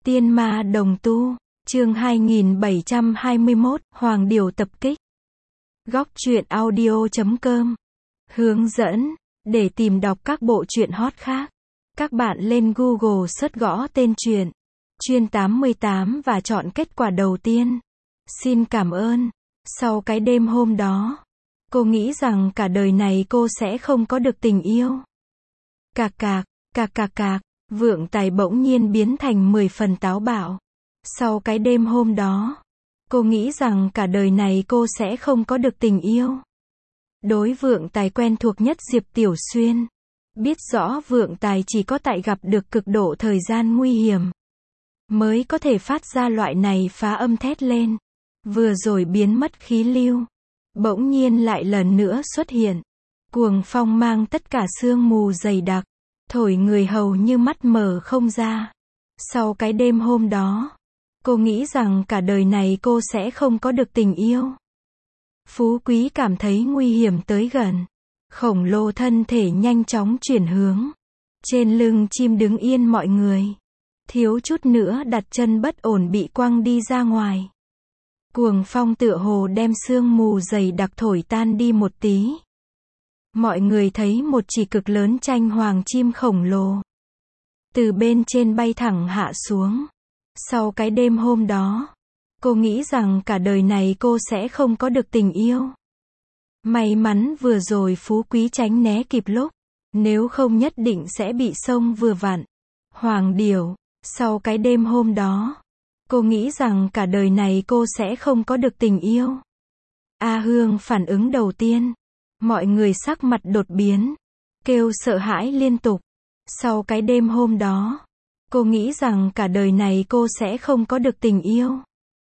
Tiên ma đồng tu, chương 2721, Hoàng Điểu tập kích. Góc truyện audio.com. Hướng dẫn, để tìm đọc các bộ truyện hot khác. Các bạn lên Google search gõ tên truyện, Chuyên 88 và chọn kết quả đầu tiên. Xin cảm ơn. Sau cái đêm hôm đó, cô nghĩ rằng cả đời này cô sẽ không có được tình yêu. Cạc cạc, cạc cạc cạc. Vượng Tài bỗng nhiên biến thành 10 phần táo bạo. Sau cái đêm hôm đó, cô nghĩ rằng cả đời này cô sẽ không có được tình yêu. Đối Vượng Tài quen thuộc nhất Diệp Tiểu Xuyên. Biết rõ Vượng Tài chỉ có tại gặp được cực độ thời gian nguy hiểm mới có thể phát ra loại này phá âm thét lên. Vừa rồi biến mất khí lưu, bỗng nhiên lại lần nữa xuất hiện. Cuồng phong mang tất cả sương mù dày đặc, thổi người hầu như mắt mở không ra. Sau cái đêm hôm đó, cô nghĩ rằng cả đời này cô sẽ không có được tình yêu. Phú Quý cảm thấy nguy hiểm tới gần. Khổng lồ thân thể nhanh chóng chuyển hướng. Trên lưng chim đứng yên mọi người. Thiếu chút nữa đặt chân bất ổn bị quăng đi ra ngoài. Cuồng phong tựa hồ đem sương mù dày đặc thổi tan đi một tí. Mọi người thấy một chỉ cực lớn tranh hoàng chim khổng lồ từ bên trên bay thẳng hạ xuống. Sau cái đêm hôm đó, cô nghĩ rằng cả đời này cô sẽ không có được tình yêu. May mắn vừa rồi Phú Quý tránh né kịp lúc, nếu không nhất định sẽ bị xông vừa vặn. Hoàng Điểu, sau cái đêm hôm đó, cô nghĩ rằng cả đời này cô sẽ không có được tình yêu. A Hương phản ứng đầu tiên. Mọi người sắc mặt đột biến, kêu sợ hãi liên tục. Sau cái đêm hôm đó, cô nghĩ rằng cả đời này cô sẽ không có được tình yêu.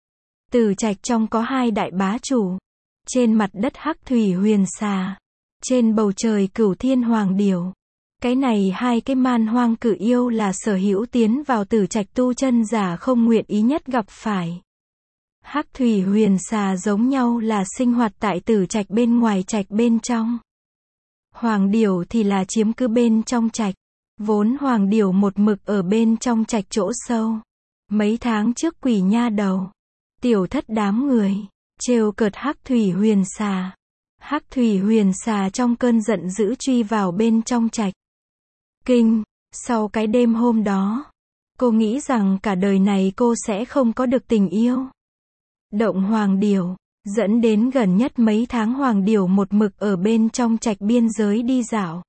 Tử Trạch trong có hai đại bá chủ. Trên mặt đất Hắc Thủy Huyền Xà, trên bầu trời Cửu Thiên Hoàng Điểu. Cái này hai cái man hoang cự yêu là sở hữu tiến vào Tử Trạch tu chân giả không nguyện ý nhất gặp phải. Hắc Thủy Huyền Xà giống nhau là sinh hoạt tại Tử Trạch bên ngoài trạch bên trong. Hoàng Điểu thì là chiếm cứ bên trong trạch. Vốn Hoàng Điểu một mực ở bên trong trạch chỗ sâu. Mấy tháng trước Quỷ Nha Đầu, Tiểu Thất đám người trêu cợt Hắc Thủy Huyền Xà. Hắc Thủy Huyền Xà trong cơn giận dữ truy vào bên trong trạch. Kinh, sau cái đêm hôm đó, cô nghĩ rằng cả đời này cô sẽ không có được tình yêu. Động Hoàng Điểu, dẫn đến gần nhất mấy tháng Hoàng Điểu một mực ở bên trong trạch biên giới đi dạo.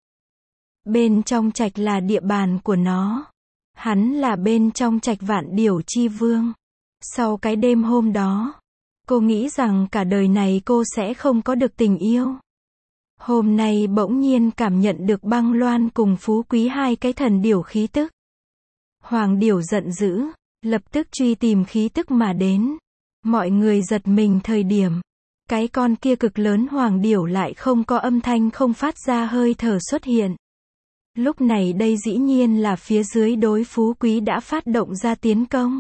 Bên trong trạch là địa bàn của nó. Hắn là bên trong trạch Vạn Điểu Chi Vương. Sau cái đêm hôm đó, cô nghĩ rằng cả đời này cô sẽ không có được tình yêu. Hôm nay bỗng nhiên cảm nhận được Băng Loan cùng Phú Quý hai cái thần điểu khí tức. Hoàng Điểu giận dữ, lập tức truy tìm khí tức mà đến. Mọi người giật mình thời điểm cái con kia cực lớn Hoàng Điểu lại không có âm thanh không phát ra hơi thở xuất hiện. Lúc này đây dĩ nhiên là phía dưới đối Phú Quý đã phát động ra tiến công.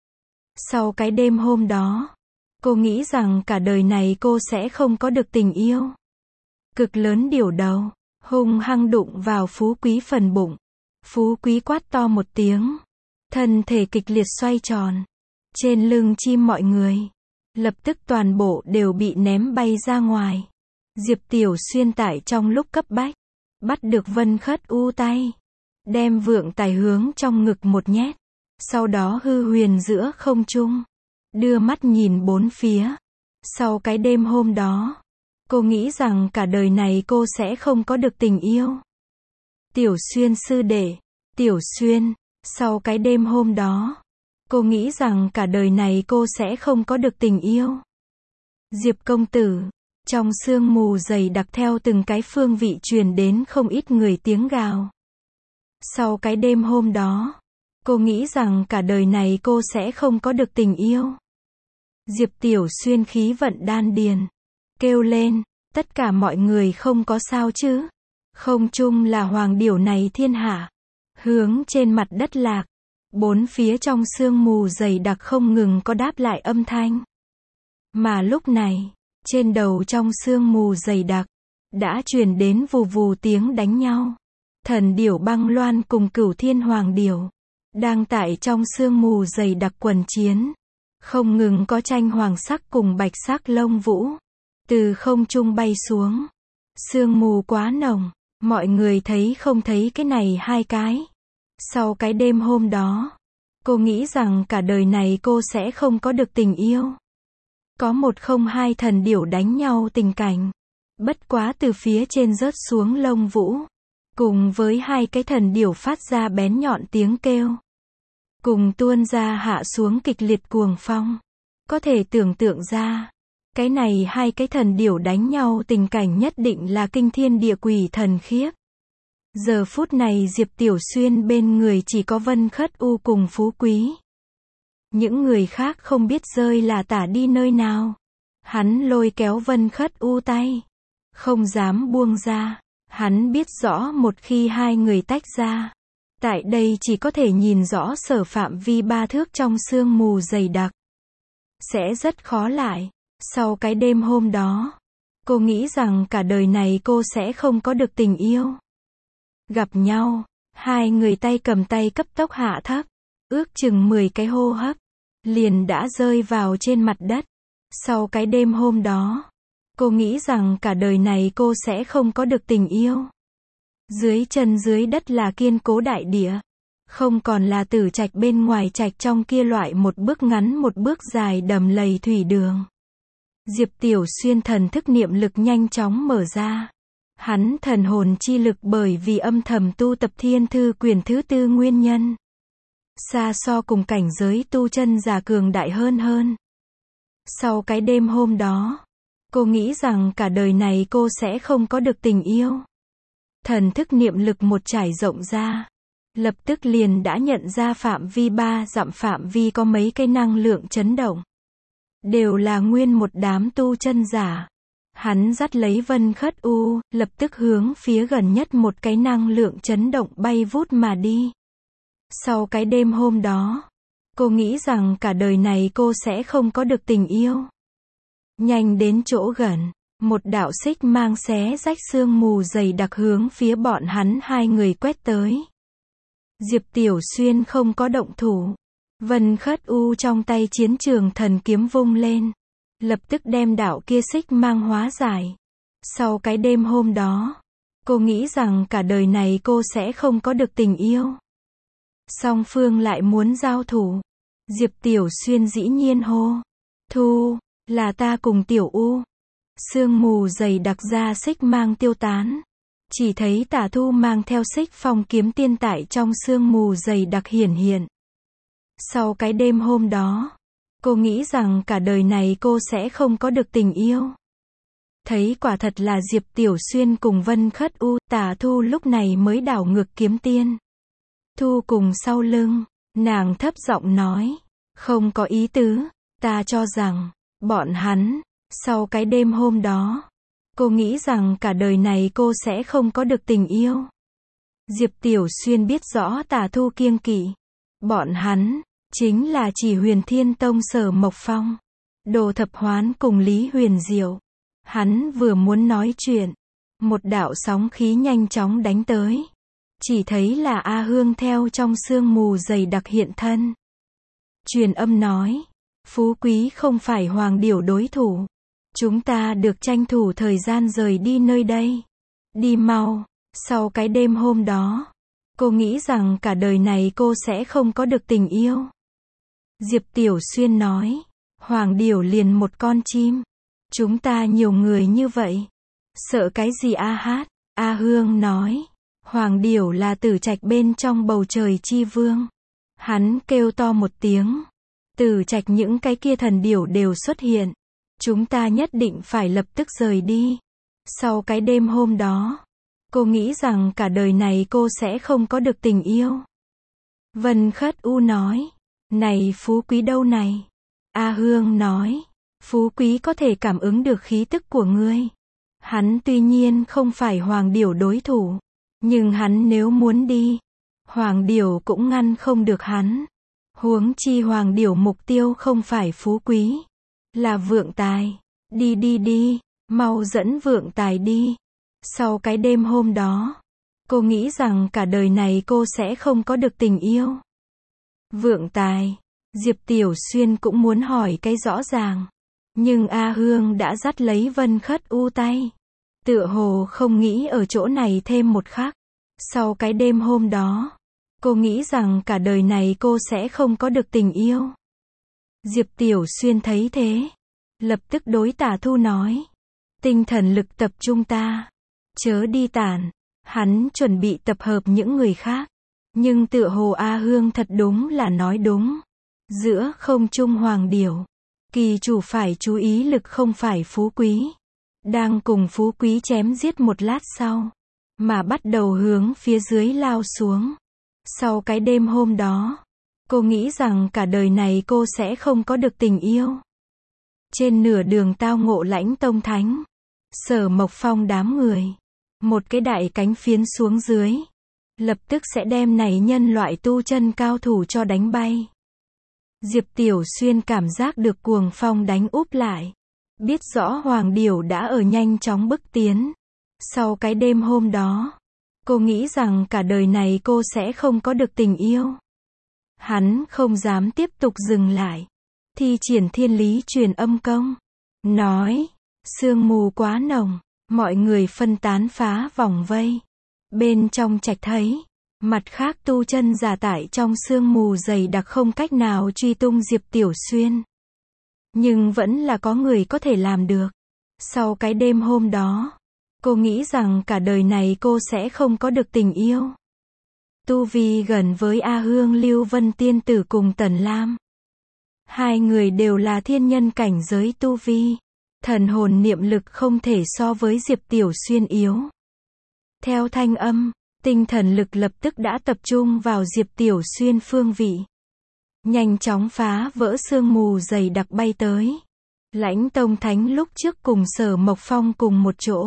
Sau cái đêm hôm đó, cô nghĩ rằng cả đời này cô sẽ không có được tình yêu. Cực lớn điểu đầu, hung hăng đụng vào Phú Quý phần bụng. Phú Quý quát to một tiếng. Thân thể kịch liệt xoay tròn. Trên lưng chim mọi người, lập tức toàn bộ đều bị ném bay ra ngoài. Diệp Tiểu Xuyên tại trong lúc cấp bách, bắt được Vân Khất U tay. Đem Vượng Tài hướng trong ngực một nhét. Sau đó hư huyền giữa không trung. Đưa mắt nhìn bốn phía. Sau cái đêm hôm đó, cô nghĩ rằng cả đời này cô sẽ không có được tình yêu. Tiểu Xuyên sư đệ, Tiểu Xuyên, sau cái đêm hôm đó, cô nghĩ rằng cả đời này cô sẽ không có được tình yêu. Diệp công tử, trong sương mù dày đặc theo từng cái phương vị truyền đến không ít người tiếng gào. Sau cái đêm hôm đó, cô nghĩ rằng cả đời này cô sẽ không có được tình yêu. Diệp Tiểu Xuyên khí vận đan điền, kêu lên, tất cả mọi người không có sao chứ? Không chung là Hoàng Điểu này thiên hạ. Hướng trên mặt đất lạc. Bốn phía trong sương mù dày đặc không ngừng có đáp lại âm thanh. Mà lúc này, trên đầu trong sương mù dày đặc, đã truyền đến vù vù tiếng đánh nhau. Thần điểu Băng Loan cùng Cửu Thiên Hoàng Điểu, đang tại trong sương mù dày đặc quần chiến. Không ngừng có tranh hoàng sắc cùng bạch sắc lông vũ từ không trung bay xuống. Sương mù quá nồng, mọi người thấy không thấy cái này hai cái. Sau cái đêm hôm đó, cô nghĩ rằng cả đời này cô sẽ không có được tình yêu. Có một không hai thần điểu đánh nhau tình cảnh. Bất quá từ phía trên rớt xuống lông vũ. Cùng với hai cái thần điểu phát ra bén nhọn tiếng kêu. Cùng tuôn ra hạ xuống kịch liệt cuồng phong. Có thể tưởng tượng ra, cái này hai cái thần điểu đánh nhau tình cảnh nhất định là kinh thiên địa quỷ thần khiếp. Giờ phút này Diệp Tiểu Xuyên bên người chỉ có Vân Khất U cùng Phú Quý. Những người khác không biết rơi là tả đi nơi nào. Hắn lôi kéo Vân Khất U tay. Không dám buông ra. Hắn biết rõ một khi hai người tách ra. Tại đây chỉ có thể nhìn rõ sở phạm vi 3 thước trong sương mù dày đặc. Sẽ rất khó lại. Sau cái đêm hôm đó, cô nghĩ rằng cả đời này cô sẽ không có được tình yêu. Gặp nhau, hai người tay cầm tay cấp tốc hạ thấp. Ước chừng 10 cái hô hấp. Liền đã rơi vào trên mặt đất. Sau cái đêm hôm đó, cô nghĩ rằng cả đời này cô sẽ không có được tình yêu. Dưới chân dưới đất là kiên cố đại địa. Không còn là tử trạch bên ngoài trạch trong kia loại một bước ngắn một bước dài đầm lầy thủy đường. Diệp Tiểu Xuyên thần thức niệm lực nhanh chóng mở ra. Hắn thần hồn chi lực bởi vì âm thầm tu tập Thiên Thư Quyển thứ 4 nguyên nhân. Xa so cùng cảnh giới tu chân giả cường đại hơn. Sau cái đêm hôm đó, cô nghĩ rằng cả đời này cô sẽ không có được tình yêu. Thần thức niệm lực một trải rộng ra. Lập tức liền đã nhận ra phạm vi 3 dặm phạm vi có mấy cái năng lượng chấn động. Đều là nguyên một đám tu chân giả. Hắn dắt lấy Vân Khất U, lập tức hướng phía gần nhất một cái năng lượng chấn động bay vút mà đi. Sau cái đêm hôm đó, cô nghĩ rằng cả đời này cô sẽ không có được tình yêu. Nhanh đến chỗ gần, một đạo xích mang xé rách sương mù dày đặc hướng phía bọn hắn hai người quét tới. Diệp Tiểu Xuyên không có động thủ. Vân Khất U trong tay chiến trường thần kiếm vung lên. Lập tức đem đạo kia xích mang hóa giải. Sau cái đêm hôm đó, cô nghĩ rằng cả đời này cô sẽ không có được tình yêu. Song phương lại muốn giao thủ. Diệp Tiểu Xuyên dĩ nhiên hô. Thu, là ta cùng Tiểu U. Sương mù dày đặc ra xích mang tiêu tán. Chỉ thấy Tả Thu mang theo xích phong kiếm tiên tại trong sương mù dày đặc hiển hiện. Sau cái đêm hôm đó, cô nghĩ rằng cả đời này cô sẽ không có được tình yêu. Thấy quả thật là Diệp Tiểu Xuyên cùng Vân Khất U, Tả Thu lúc này mới đảo ngược kiếm tiên. Thu cùng sau lưng, nàng thấp giọng nói, không có ý tứ, ta cho rằng, bọn hắn, sau cái đêm hôm đó, cô nghĩ rằng cả đời này cô sẽ không có được tình yêu. Diệp Tiểu Xuyên biết rõ Tả Thu kiêng kỵ. Bọn hắn, chính là chỉ Huyền Thiên Tông Sở Mộc Phong, Đồ Thập Hoán cùng Lý Huyền Diệu. Hắn vừa muốn nói chuyện, một đạo sóng khí nhanh chóng đánh tới. Chỉ thấy là A Hương theo trong sương mù dày đặc hiện thân. Truyền âm nói, Phú Quý không phải Hoàng Điểu đối thủ. Chúng ta được tranh thủ thời gian rời đi nơi đây. Đi mau. Sau cái đêm hôm đó, cô nghĩ rằng cả đời này cô sẽ không có được tình yêu. Diệp Tiểu Xuyên nói, Hoàng Điểu liền một con chim. Chúng ta nhiều người như vậy. Sợ cái gì a hát? A Hương nói, Hoàng Điểu là tử trạch bên trong bầu trời chi vương. Hắn kêu to một tiếng. Tử trạch những cái kia thần điểu đều xuất hiện. Chúng ta nhất định phải lập tức rời đi. Sau cái đêm hôm đó, cô nghĩ rằng cả đời này cô sẽ không có được tình yêu. Vân Khất U nói, này Phú Quý đâu này? A Hương nói, Phú Quý có thể cảm ứng được khí tức của ngươi. Hắn tuy nhiên không phải Hoàng Điểu đối thủ, nhưng hắn nếu muốn đi, Hoàng Điểu cũng ngăn không được hắn. Huống chi Hoàng Điểu mục tiêu không phải Phú Quý, là Vượng Tài. Đi, mau dẫn Vượng Tài đi. Sau cái đêm hôm đó, cô nghĩ rằng cả đời này cô sẽ không có được tình yêu. Vượng tài. Diệp Tiểu Xuyên cũng muốn hỏi cái rõ ràng. Nhưng A Hương đã dắt lấy Vân Khất U tay. Tựa hồ không nghĩ ở chỗ này thêm một khắc. Sau cái đêm hôm đó, cô nghĩ rằng cả đời này cô sẽ không có được tình yêu. Diệp Tiểu Xuyên thấy thế, lập tức đối Tả Thu nói. Tinh thần lực tập trung ta. Chớ đi tản. Hắn chuẩn bị tập hợp những người khác. Nhưng tựa hồ A Hương thật đúng là nói đúng. Giữa không trung hoàng điểu, kỳ chủ phải chú ý lực không phải Phú Quý. Đang cùng Phú Quý chém giết một lát sau, mà bắt đầu hướng phía dưới lao xuống. Sau cái đêm hôm đó, cô nghĩ rằng cả đời này cô sẽ không có được tình yêu. Trên nửa đường tao ngộ Lãnh Tông Thánh, Sở Mộc Phong đám người. Một cái đại cánh phiến xuống dưới. Lập tức sẽ đem này nhân loại tu chân cao thủ cho đánh bay. Diệp Tiểu Xuyên cảm giác được cuồng phong đánh úp lại. Biết rõ Hoàng Điểu đã ở nhanh chóng bước tiến. Sau cái đêm hôm đó, cô nghĩ rằng cả đời này cô sẽ không có được tình yêu. Hắn không dám tiếp tục dừng lại. Thi triển thiên lý truyền âm công. Nói, sương mù quá nồng, mọi người phân tán phá vòng vây. Bên trong trạch thấy, mặt khác tu chân giả tại trong sương mù dày đặc không cách nào truy tung Diệp Tiểu Xuyên. Nhưng vẫn là có người có thể làm được. Sau cái đêm hôm đó, cô nghĩ rằng cả đời này cô sẽ không có được tình yêu. Tu vi gần với A Hương Lưu Vân Tiên Tử cùng Tần Lam. Hai người đều là thiên nhân cảnh giới tu vi. Thần hồn niệm lực không thể so với Diệp Tiểu Xuyên yếu. Theo thanh âm, tinh thần lực lập tức đã tập trung vào Diệp Tiểu Xuyên phương vị. Nhanh chóng phá vỡ sương mù dày đặc bay tới. Lãnh Tông Thánh lúc trước cùng Sở Mộc Phong cùng một chỗ.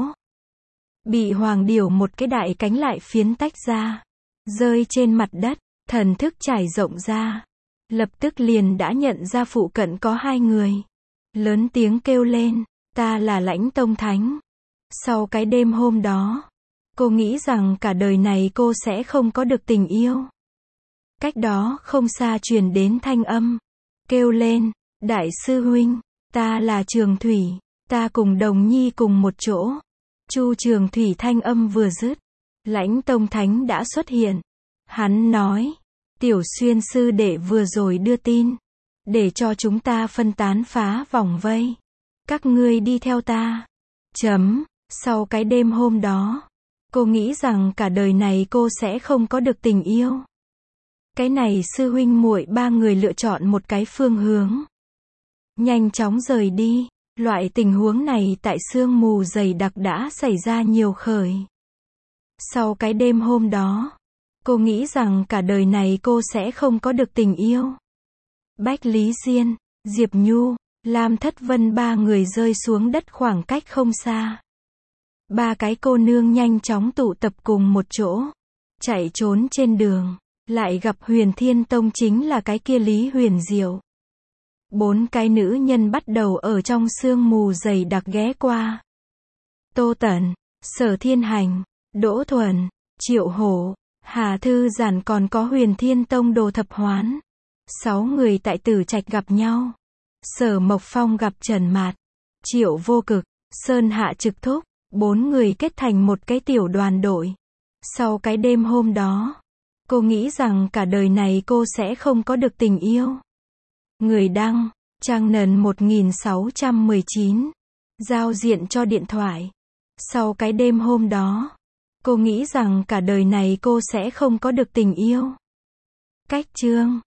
Bị Hoàng Điểu một cái đại cánh lại phiến tách ra. Rơi trên mặt đất, thần thức trải rộng ra. Lập tức liền đã nhận ra phụ cận có hai người. Lớn tiếng kêu lên, ta là Lãnh Tông Thánh. Sau cái đêm hôm đó, cô nghĩ rằng cả đời này cô sẽ không có được tình yêu. Cách đó không xa truyền đến thanh âm. Kêu lên, đại sư huynh, ta là Trường Thủy, ta cùng Đồng Nhi cùng một chỗ. Chu Trường Thủy thanh âm vừa dứt, Lãnh Tông Thánh đã xuất hiện. Hắn nói, Tiểu Xuyên sư đệ vừa rồi đưa tin, để cho chúng ta phân tán phá vòng vây. Các ngươi đi theo ta. Sau cái đêm hôm đó, cô nghĩ rằng cả đời này cô sẽ không có được tình yêu. Cái này sư huynh muội ba người lựa chọn một cái phương hướng. Nhanh chóng rời đi. Loại tình huống này tại sương mù dày đặc đã xảy ra nhiều khởi. Sau cái đêm hôm đó, cô nghĩ rằng cả đời này cô sẽ không có được tình yêu. Bách Lý Diên, Diệp Nhu, Lam Thất Vân ba người rơi xuống đất khoảng cách không xa. Ba cái cô nương nhanh chóng tụ tập cùng một chỗ. Chạy trốn trên đường, lại gặp Huyền Thiên Tông chính là cái kia Lý Huyền Diệu. Bốn cái nữ nhân bắt đầu ở trong sương mù dày đặc ghé qua. Tô Tẩn, Sở Thiên Hành, Đỗ Thuần, Triệu Hổ, Hà Thư Giản còn có Huyền Thiên Tông Đồ Thập Hoán. 6 người tại Tử Trạch gặp nhau. Sở Mộc Phong gặp Trần Mạt, Triệu Vô Cực, Sơn Hạ Trực Thúc. 4 người kết thành một cái tiểu đoàn đội. Sau cái đêm hôm đó, cô nghĩ rằng cả đời này cô sẽ không có được tình yêu. Người đăng, Trang Nần 1619. Giao diện cho điện thoại. Sau cái đêm hôm đó, cô nghĩ rằng cả đời này cô sẽ không có được tình yêu. Cách chương